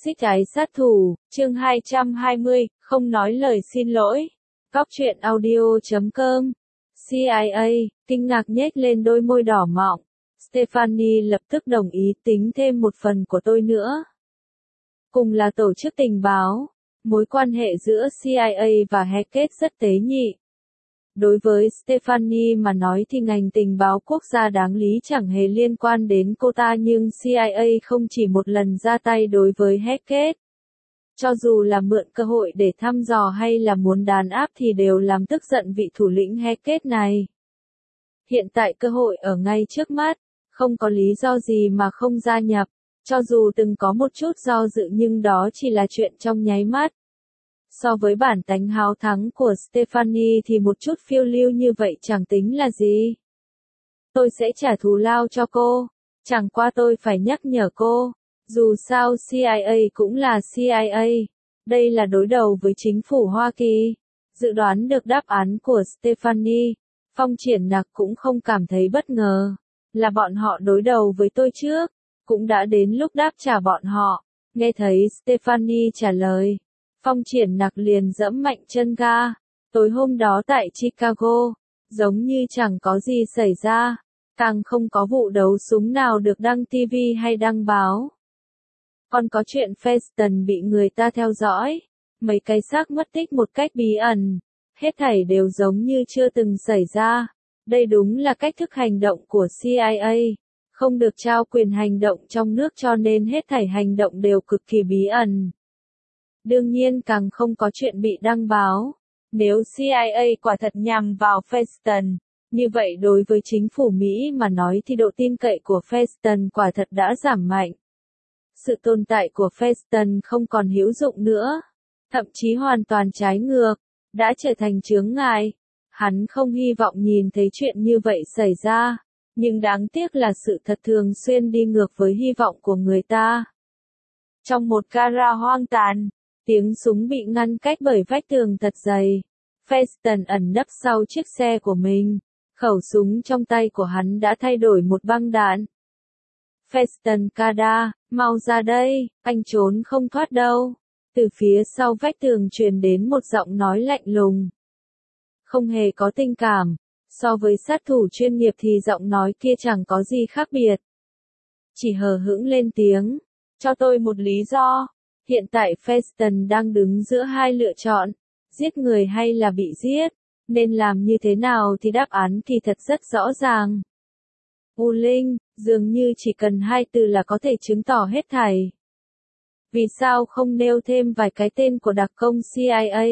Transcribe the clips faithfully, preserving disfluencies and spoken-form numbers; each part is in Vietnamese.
Toxic ái sát thủ, chương hai trăm hai mươi, không nói lời xin lỗi. Góc truyện audio chấm com. xê i a, kinh ngạc nhếch lên đôi môi đỏ mọng. Stephanie lập tức đồng ý tính thêm một phần của tôi nữa. Cùng là tổ chức tình báo, mối quan hệ giữa xê i a và Hackett rất tế nhị. Đối với Stephanie mà nói thì ngành tình báo quốc gia đáng lý chẳng hề liên quan đến cô ta, nhưng xê i a không chỉ một lần ra tay đối với Hackett. Cho dù là mượn cơ hội để thăm dò hay là muốn đàn áp thì đều làm tức giận vị thủ lĩnh Hackett này. Hiện tại cơ hội ở ngay trước mắt, không có lý do gì mà không gia nhập, cho dù từng có một chút do dự nhưng đó chỉ là chuyện trong nháy mắt. So với bản tánh háo thắng của Stephanie thì một chút phiêu lưu như vậy chẳng tính là gì. Tôi sẽ trả thù lao cho cô, chẳng qua tôi phải nhắc nhở cô, dù sao xê i a cũng là xê i a, đây là đối đầu với chính phủ Hoa Kỳ. Dự đoán được đáp án của Stephanie, Phong Triển Nặc cũng không cảm thấy bất ngờ, là bọn họ đối đầu với tôi trước, cũng đã đến lúc đáp trả bọn họ. Nghe thấy Stephanie trả lời, Phong Triển Nặc liền dẫm mạnh chân ga. Tối hôm đó tại Chicago, giống như chẳng có gì xảy ra, càng không có vụ đấu súng nào được đăng ti vi hay đăng báo. Còn có chuyện Feston bị người ta theo dõi, mấy cái xác mất tích một cách bí ẩn, hết thảy đều giống như chưa từng xảy ra. Đây đúng là cách thức hành động của xê i a, không được trao quyền hành động trong nước cho nên hết thảy hành động đều cực kỳ bí ẩn. Đương nhiên càng không có chuyện bị đăng báo. Nếu xê i a quả thật nhằm vào Feston, như vậy đối với chính phủ Mỹ mà nói thì độ tin cậy của Feston quả thật đã giảm mạnh. Sự tồn tại của Feston không còn hữu dụng nữa, thậm chí hoàn toàn trái ngược, đã trở thành chướng ngại. Hắn không hy vọng nhìn thấy chuyện như vậy xảy ra, nhưng đáng tiếc là sự thật thường xuyên đi ngược với hy vọng của người ta. Trong một gara hoang tàn, tiếng súng bị ngăn cách bởi vách tường thật dày. Feston ẩn nấp sau chiếc xe của mình, khẩu súng trong tay của hắn đã thay đổi một băng đạn. Feston Kada, mau ra đây, anh trốn không thoát đâu. Từ phía sau vách tường truyền đến một giọng nói lạnh lùng. Không hề có tình cảm, so với sát thủ chuyên nghiệp thì giọng nói kia chẳng có gì khác biệt. Chỉ hờ hững lên tiếng, cho tôi một lý do. Hiện tại Feston đang đứng giữa hai lựa chọn, giết người hay là bị giết, nên làm như thế nào thì đáp án kỳ thật rất rõ ràng. U Linh, dường như chỉ cần hai từ là có thể chứng tỏ hết thảy. Vì sao không nêu thêm vài cái tên của đặc công xê i a?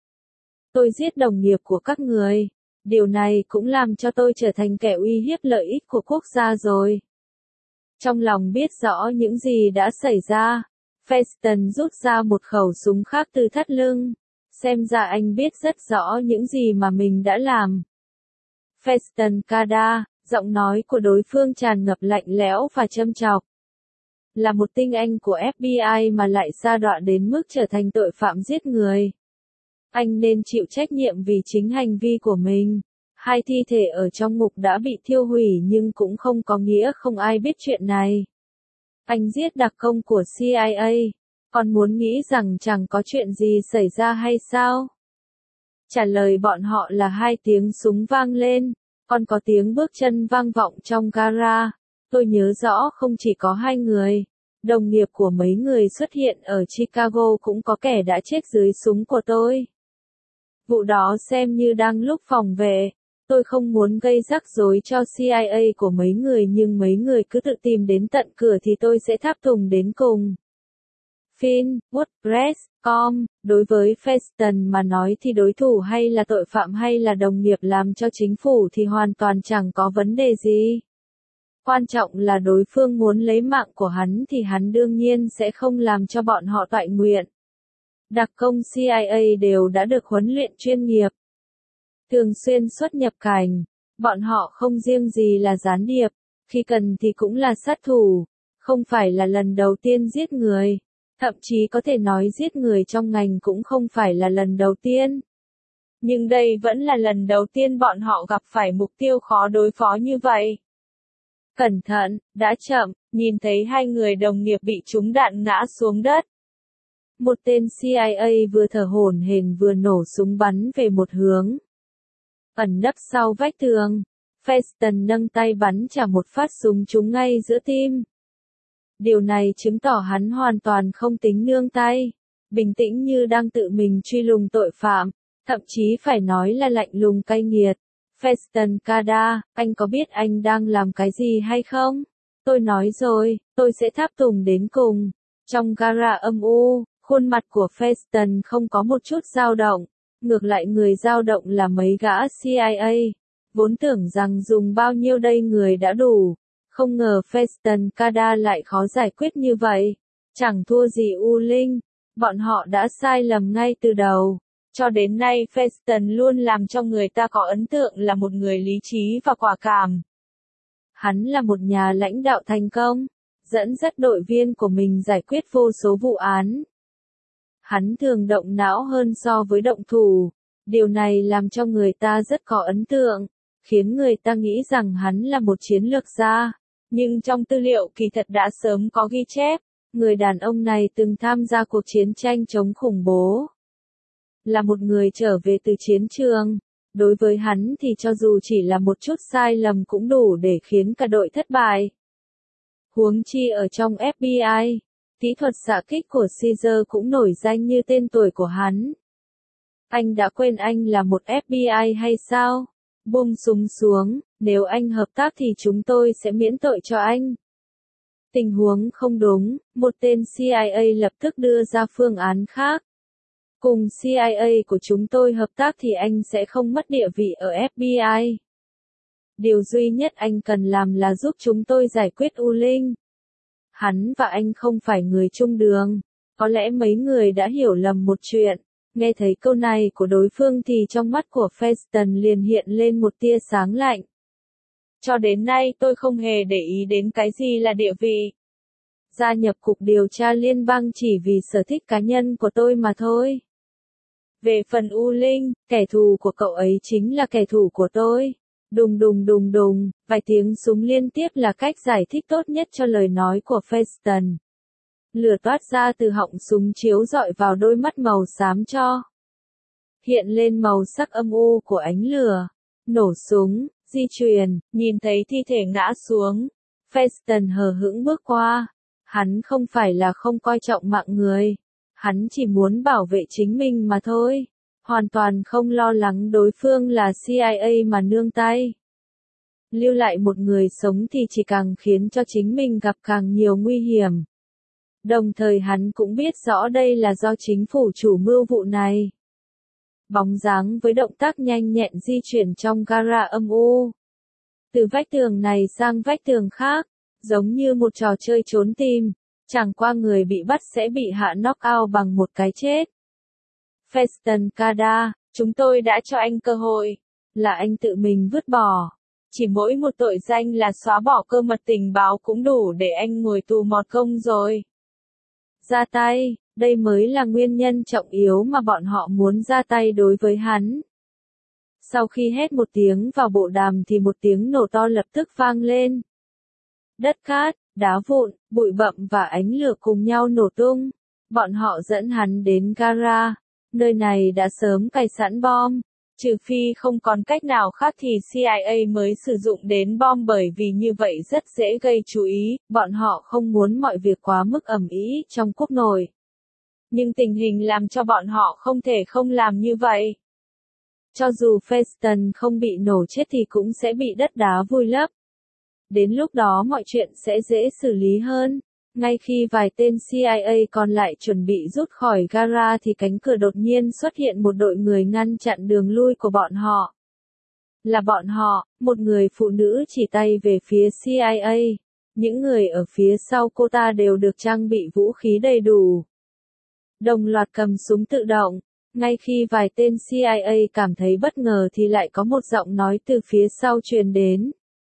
Tôi giết đồng nghiệp của các người, điều này cũng làm cho tôi trở thành kẻ uy hiếp lợi ích của quốc gia rồi. Trong lòng biết rõ những gì đã xảy ra, Feston rút ra một khẩu súng khác từ thắt lưng. Xem ra anh biết rất rõ những gì mà mình đã làm. Feston Kada, giọng nói của đối phương tràn ngập lạnh lẽo và châm chọc. Là một tinh anh của ép bê i mà lại sa đọa đến mức trở thành tội phạm giết người. Anh nên chịu trách nhiệm vì chính hành vi của mình. Hai thi thể ở trong ngục đã bị thiêu hủy nhưng cũng không có nghĩa không ai biết chuyện này. Anh giết đặc công của xê i a, còn muốn nghĩ rằng chẳng có chuyện gì xảy ra hay sao? Trả lời bọn họ là hai tiếng súng vang lên, còn có tiếng bước chân vang vọng trong gara. Tôi nhớ rõ không chỉ có hai người, đồng nghiệp của mấy người xuất hiện ở Chicago cũng có kẻ đã chết dưới súng của tôi. Vụ đó xem như đang lúc phòng vệ. Tôi không muốn gây rắc rối cho xê i a của mấy người nhưng mấy người cứ tự tìm đến tận cửa thì tôi sẽ tháp tùng đến cùng. Fin, WordPress, com, đối với Feston mà nói thì đối thủ hay là tội phạm hay là đồng nghiệp làm cho chính phủ thì hoàn toàn chẳng có vấn đề gì. Quan trọng là đối phương muốn lấy mạng của hắn thì hắn đương nhiên sẽ không làm cho bọn họ toại nguyện. Đặc công xê i a đều đã được huấn luyện chuyên nghiệp, thường xuyên xuất nhập cảnh, bọn họ không riêng gì là gián điệp, khi cần thì cũng là sát thủ, không phải là lần đầu tiên giết người, thậm chí có thể nói giết người trong ngành cũng không phải là lần đầu tiên. Nhưng đây vẫn là lần đầu tiên bọn họ gặp phải mục tiêu khó đối phó như vậy. Cẩn thận, đã chậm, nhìn thấy hai người đồng nghiệp bị trúng đạn ngã xuống đất, Một tên C I A vừa thở hổn hển vừa nổ súng bắn về một hướng. Ẩn nấp sau vách tường, Feston nâng tay bắn trả một phát súng trúng ngay giữa tim. Điều này chứng tỏ hắn hoàn toàn không tính nương tay, bình tĩnh như đang tự mình truy lùng tội phạm, thậm chí phải nói là lạnh lùng cay nghiệt. Feston Kada, anh có biết anh đang làm cái gì hay không? Tôi nói rồi, tôi sẽ tháp tùng đến cùng. Trong gara âm u, khuôn mặt của Feston không có một chút dao động, ngược lại người dao động là mấy gã C I A. Vốn tưởng rằng dùng bao nhiêu đây người đã đủ, không ngờ Feston Kada lại khó giải quyết như vậy. Chẳng thua gì U Linh, bọn họ đã sai lầm ngay từ đầu. Cho đến nay Feston luôn làm cho người ta có ấn tượng là một người lý trí và quả cảm. Hắn là một nhà lãnh đạo thành công, dẫn dắt đội viên của mình giải quyết vô số vụ án. Hắn thường động não hơn so với động thủ, điều này làm cho người ta rất có ấn tượng, khiến người ta nghĩ rằng hắn là một chiến lược gia. Nhưng trong tư liệu kỳ thật đã sớm có ghi chép, người đàn ông này từng tham gia cuộc chiến tranh chống khủng bố. Là một người trở về từ chiến trường, đối với hắn thì cho dù chỉ là một chút sai lầm cũng đủ để khiến cả đội thất bại. Huống chi ở trong F B I, kỹ thuật xạ kích của Caesar cũng nổi danh như tên tuổi của hắn. Anh đã quên anh là một F B I hay sao? Buông súng xuống, nếu anh hợp tác thì chúng tôi sẽ miễn tội cho anh. Tình huống không đúng, một tên C I A lập tức đưa ra phương án khác. Cùng C I A của chúng tôi hợp tác thì anh sẽ không mất địa vị ở F B I. Điều duy nhất anh cần làm là giúp chúng tôi giải quyết U Linh. Hắn và anh không phải người chung đường. Có lẽ mấy người đã hiểu lầm một chuyện. Nghe thấy câu này của đối phương thì trong mắt của Feston liền hiện lên một tia sáng lạnh. Cho đến nay tôi không hề để ý đến cái gì là địa vị. Gia nhập cục điều tra liên bang chỉ vì sở thích cá nhân của tôi mà thôi. Về phần U Linh, kẻ thù của cậu ấy chính là kẻ thù của tôi. Đùng đùng đùng đùng, vài tiếng súng liên tiếp là cách giải thích tốt nhất cho lời nói của Feston. Lửa toát ra từ họng súng chiếu rọi vào đôi mắt màu xám cho. Hiện lên màu sắc âm u của ánh lửa. Nổ súng, di chuyển, nhìn thấy thi thể ngã xuống. Feston hờ hững bước qua. Hắn không phải là không coi trọng mạng người. Hắn chỉ muốn bảo vệ chính mình mà thôi. Hoàn toàn không lo lắng đối phương là C I A mà nương tay. Lưu lại một người sống thì chỉ càng khiến cho chính mình gặp càng nhiều nguy hiểm. Đồng thời hắn cũng biết rõ đây là do chính phủ chủ mưu vụ này. Bóng dáng với động tác nhanh nhẹn di chuyển trong gara âm u. Từ vách tường này sang vách tường khác, giống như một trò chơi trốn tìm, chẳng qua người bị bắt sẽ bị hạ knock-out bằng một cái chết. Feston Kada, chúng tôi đã cho anh cơ hội, là anh tự mình vứt bỏ. Chỉ mỗi một tội danh là xóa bỏ cơ mật tình báo cũng đủ để anh ngồi tù mọt công rồi. Ra tay, đây mới là nguyên nhân trọng yếu mà bọn họ muốn ra tay đối với hắn. Sau khi hét một tiếng vào bộ đàm thì một tiếng nổ to lập tức vang lên. Đất cát, đá vụn, bụi bặm và ánh lửa cùng nhau nổ tung. Bọn họ dẫn hắn đến gara. Nơi này đã sớm cài sẵn bom. Trừ phi không còn cách nào khác thì C I A mới sử dụng đến bom bởi vì như vậy rất dễ gây chú ý, bọn họ không muốn mọi việc quá mức ầm ĩ trong quốc nội. Nhưng tình hình làm cho bọn họ không thể không làm như vậy. Cho dù Feston không bị nổ chết thì cũng sẽ bị đất đá vùi lấp. Đến lúc đó mọi chuyện sẽ dễ xử lý hơn. Ngay khi vài tên C I A còn lại chuẩn bị rút khỏi gara thì cánh cửa đột nhiên xuất hiện một đội người ngăn chặn đường lui của bọn họ. Là bọn họ, một người phụ nữ chỉ tay về phía C I A. Những người ở phía sau cô ta đều được trang bị vũ khí đầy đủ. Đồng loạt cầm súng tự động. Ngay khi vài tên C I A cảm thấy bất ngờ thì lại có một giọng nói từ phía sau truyền đến.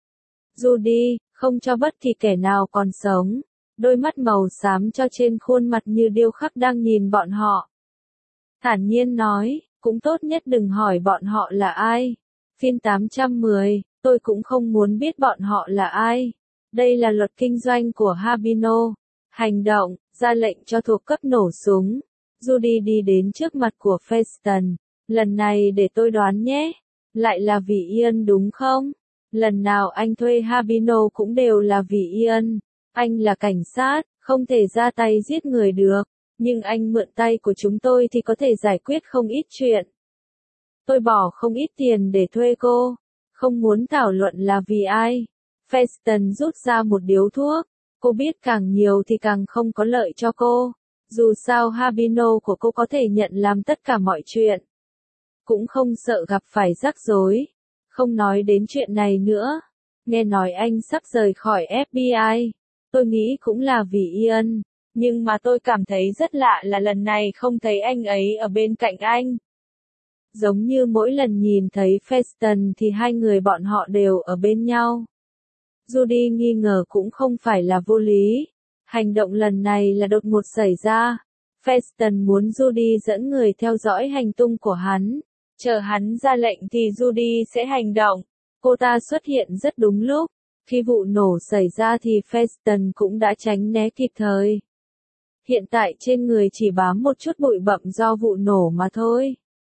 Judy, không cho bất kỳ kẻ nào còn sống. Đôi mắt màu xám cho trên khuôn mặt như điêu khắc đang nhìn bọn họ. Thản nhiên nói, cũng tốt nhất đừng hỏi bọn họ là ai. Phiên tám trăm mười, tôi cũng không muốn biết bọn họ là ai. Đây là luật kinh doanh của Habino. Hành động, ra lệnh cho thuộc cấp nổ súng. Judy đi đến trước mặt của Feston. Lần này để tôi đoán nhé. Lại là vì Ian đúng không? Lần nào anh thuê Habino cũng đều là vì Ian. Anh là cảnh sát, không thể ra tay giết người được. Nhưng anh mượn tay của chúng tôi thì có thể giải quyết không ít chuyện. Tôi bỏ không ít tiền để thuê cô. Không muốn thảo luận là vì ai. Feston rút ra một điếu thuốc. Cô biết càng nhiều thì càng không có lợi cho cô. Dù sao Habino của cô có thể nhận làm tất cả mọi chuyện. Cũng không sợ gặp phải rắc rối. Không nói đến chuyện này nữa. Nghe nói anh sắp rời khỏi ép bê i. Tôi nghĩ cũng là vì Ian. Nhưng mà tôi cảm thấy rất lạ là lần này không thấy anh ấy ở bên cạnh anh. Giống như mỗi lần nhìn thấy Feston thì hai người bọn họ đều ở bên nhau. Judy nghi ngờ cũng không phải là vô lý. Hành động lần này là đột ngột xảy ra. Feston muốn Judy dẫn người theo dõi hành tung của hắn. Chờ hắn ra lệnh thì Judy sẽ hành động. Cô ta xuất hiện rất đúng lúc. Khi vụ nổ xảy ra thì Feston cũng đã tránh né kịp thời. Hiện tại trên người chỉ bám một chút bụi bặm do vụ nổ mà thôi.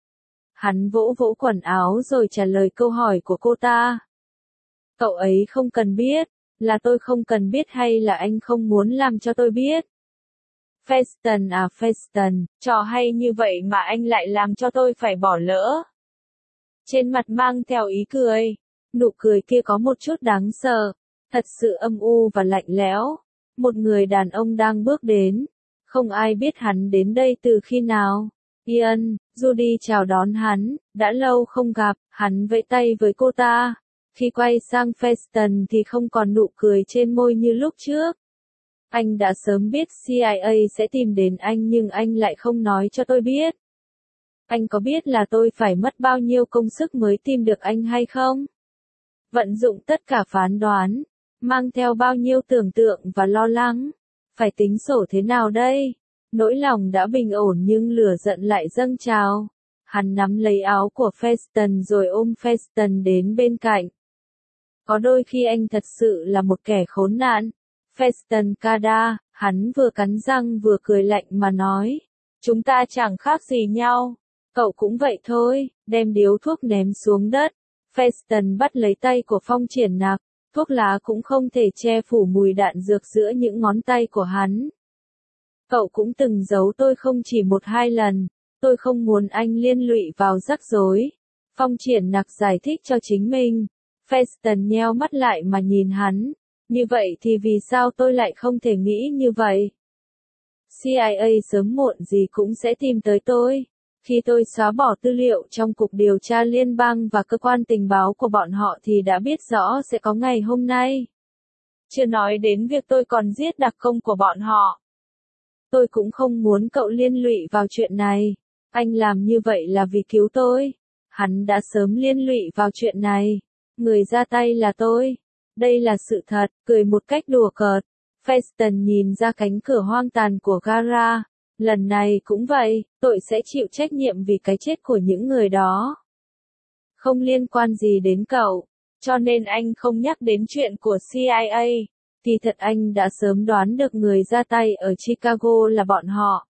Hắn vỗ vỗ quần áo rồi trả lời câu hỏi của cô ta. Cậu ấy không cần biết, là tôi không cần biết hay là anh không muốn làm cho tôi biết? Feston à Feston, trò hay như vậy mà anh lại làm cho tôi phải bỏ lỡ. Trên mặt mang theo ý cười, nụ cười kia có một chút đáng sợ, thật sự âm u và lạnh lẽo. Một người đàn ông đang bước đến, không ai biết hắn đến đây từ khi nào. Ian, Judy chào đón hắn, đã lâu không gặp, hắn vẫy tay với cô ta. Khi quay sang Feston thì không còn nụ cười trên môi như lúc trước. Anh đã sớm biết xê i a sẽ tìm đến anh nhưng anh lại không nói cho tôi biết. Anh có biết là tôi phải mất bao nhiêu công sức mới tìm được anh hay không? Vận dụng tất cả phán đoán, mang theo bao nhiêu tưởng tượng và lo lắng. Phải tính sổ thế nào đây? Nỗi lòng đã bình ổn nhưng lửa giận lại dâng trào. Hắn nắm lấy áo của Feston rồi ôm Feston đến bên cạnh. Có đôi khi anh thật sự là một kẻ khốn nạn. Feston Kada, hắn vừa cắn răng vừa cười lạnh mà nói. Chúng ta chẳng khác gì nhau. Cậu cũng vậy thôi, đem điếu thuốc ném xuống đất. Feston bắt lấy tay của Phong Triển Nạc. Thuốc lá cũng không thể che phủ mùi đạn dược giữa những ngón tay của hắn. Cậu cũng từng giấu tôi không chỉ một hai lần. Tôi không muốn anh liên lụy vào rắc rối. Phong Triển Nạc giải thích cho chính mình. Feston nheo mắt lại mà nhìn hắn. Như vậy thì vì sao tôi lại không thể nghĩ như vậy? xê i a sớm muộn gì cũng sẽ tìm tới tôi. Khi tôi xóa bỏ tư liệu trong Cục Điều tra Liên bang và cơ quan tình báo của bọn họ thì đã biết rõ sẽ có ngày hôm nay. Chưa nói đến việc tôi còn giết đặc công của bọn họ. Tôi cũng không muốn cậu liên lụy vào chuyện này. Anh làm như vậy là vì cứu tôi. Hắn đã sớm liên lụy vào chuyện này. Người ra tay là tôi. Đây là sự thật, cười một cách đùa cợt. Feston nhìn ra cánh cửa hoang tàn của gara. Lần này cũng vậy, tôi sẽ chịu trách nhiệm vì cái chết của những người đó. Không liên quan gì đến cậu, cho nên anh không nhắc đến chuyện của xê i a. Thì thật anh đã sớm đoán được người ra tay ở Chicago là bọn họ.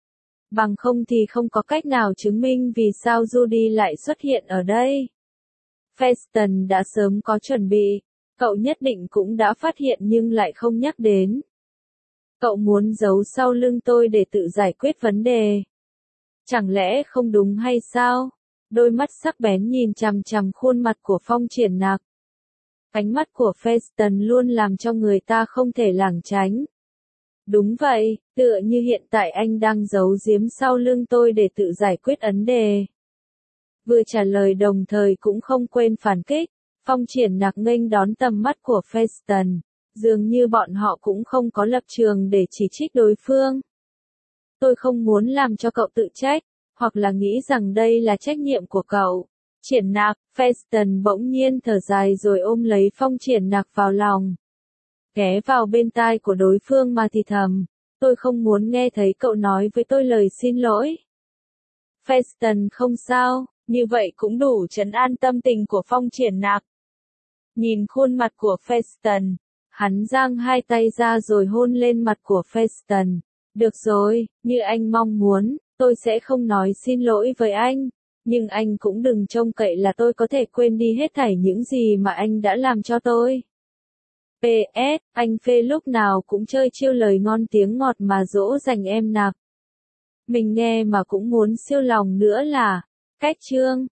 Bằng không thì không có cách nào chứng minh vì sao Judy lại xuất hiện ở đây. Feston đã sớm có chuẩn bị. Cậu nhất định cũng đã phát hiện nhưng lại không nhắc đến. Cậu muốn giấu sau lưng tôi để tự giải quyết vấn đề. Chẳng lẽ không đúng hay sao? Đôi mắt sắc bén nhìn chằm chằm khuôn mặt của Phong Triển Nạc. Ánh mắt của Feston luôn làm cho người ta không thể lảng tránh. Đúng vậy, tựa như hiện tại anh đang giấu giếm sau lưng tôi để tự giải quyết vấn đề. Vừa trả lời đồng thời cũng không quên phản kích. Phong Triển Nạc nghênh đón tầm mắt của Feston. Dường như bọn họ cũng không có lập trường để chỉ trích đối phương. Tôi không muốn làm cho cậu tự trách, hoặc là nghĩ rằng đây là trách nhiệm của cậu. Triển Nạc, Feston bỗng nhiên thở dài rồi ôm lấy Phong Triển Nạc vào lòng. Ghé vào bên tai của đối phương mà thì thầm. Tôi không muốn nghe thấy cậu nói với tôi lời xin lỗi. Feston không sao, như vậy cũng đủ trấn an tâm tình của Phong Triển Nạc. Nhìn khuôn mặt của Feston, hắn giang hai tay ra rồi hôn lên mặt của Feston. Được rồi, như anh mong muốn, tôi sẽ không nói xin lỗi với anh. Nhưng anh cũng đừng trông cậy là tôi có thể quên đi hết thảy những gì mà anh đã làm cho tôi. pê ét, anh Phê lúc nào cũng chơi chiêu lời ngon tiếng ngọt mà dỗ dành em nạp. Mình nghe mà cũng muốn siêu lòng nữa là, cách chương.